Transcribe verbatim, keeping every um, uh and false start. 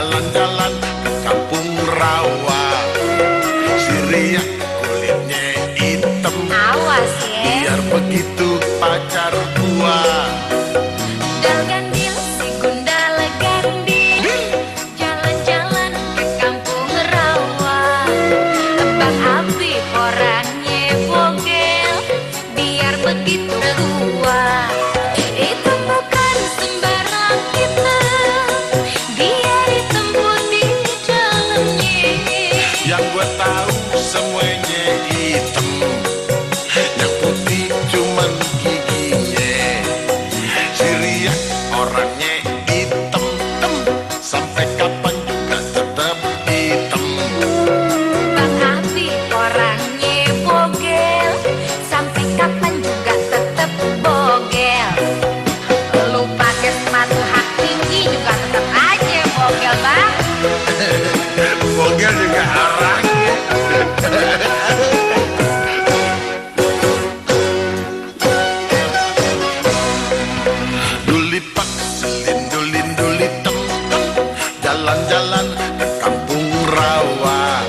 jalan-jalan ke kampung rawa. Si Ria kulitnya hitam, awas ya. Biar begitu pacar gua. Gundal gandil si gundal gandil, jalan-jalan ke kampung rawa. Bang Habib orangnya bogel, biar begitu tua. Itu bukan sembarang hitam, biar hitam putih dalamnya. Yang gua tahu semuanya hitam, yang putih cuman giginya. Si Ria orangnya hitam, tem, sampai kapan juga tetap hitam. Bang Habib orangnya bogel, sampai kapan juga tetep bogel. Lu pakai sepatu hak tinggi juga tetep aja bogel, Bang. Bogel juga orangnya. Dulipak selindulin duli tem, tem, jalan-jalan ke kampung rawa.